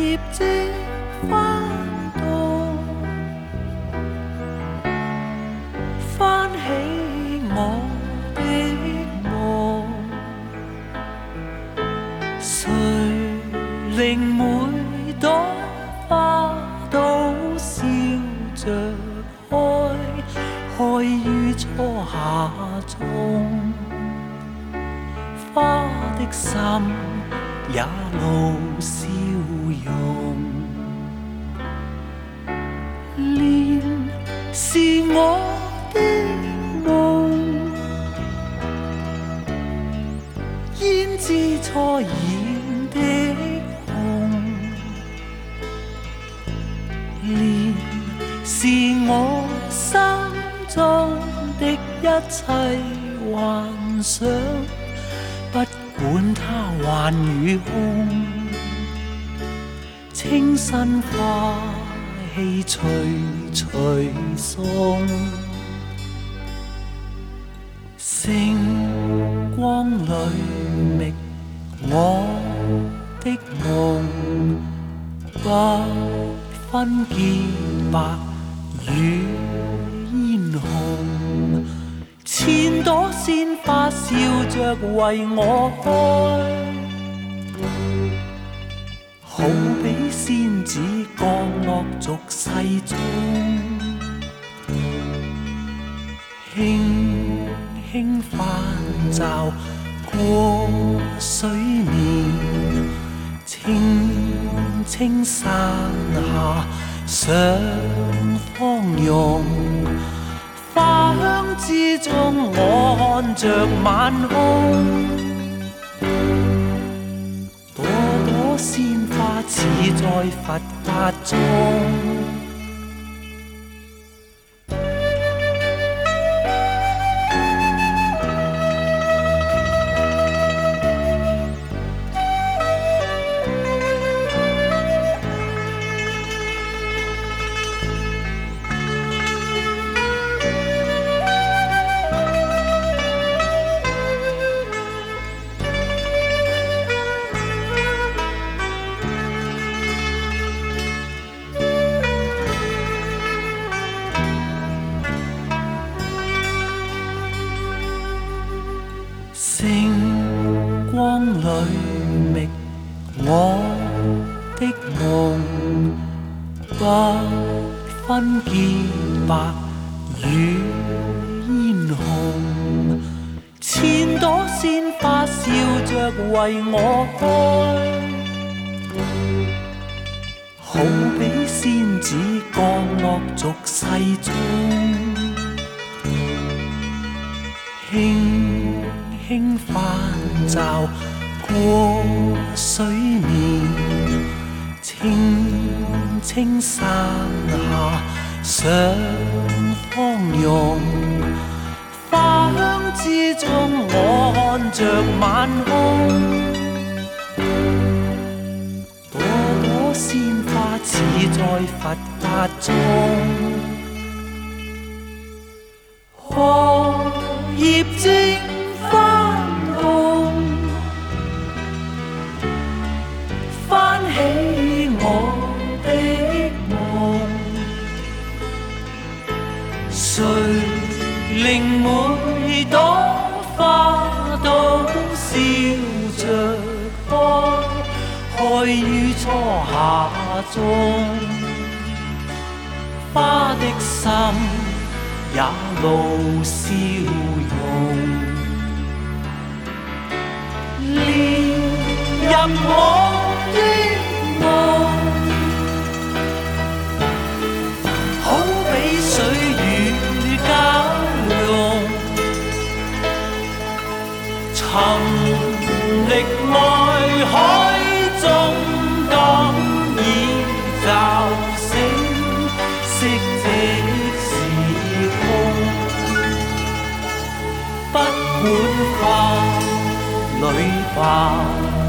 葉即翻動，翻起我的夢。誰令每朵花都笑着開，開於初夏中。花的心也露笑容，蓮是我的夢，胭脂初染的紅，蓮是我心中的一切幻想，不管它幻與空，清新花氣隨隨送，星光裏覓我的夢，不分潔白與嫣紅。千朵鮮花笑着為我開，好比仙子降落俗世中，輕輕泛照過水面，清清山下上芳容。花香之中，我看着晚空，朵朵鮮花似在佛法中。星光裏覓我的夢，不分潔白與嫣紅。千朵鮮花笑着為我開，好比仙子降落俗世中。輕輕泛照過水面，清清山下上芳容。花香之中，我看着晚空，朵朵鮮花似在佛法中。荷葉正翻動，翻起我的夢，誰令每朵花都笑着開，開於初夏中。花的心也露笑容，連入我的夢，好比水與交融，沉溺愛海中，當已驟醒，色即是空，不管花裏吧。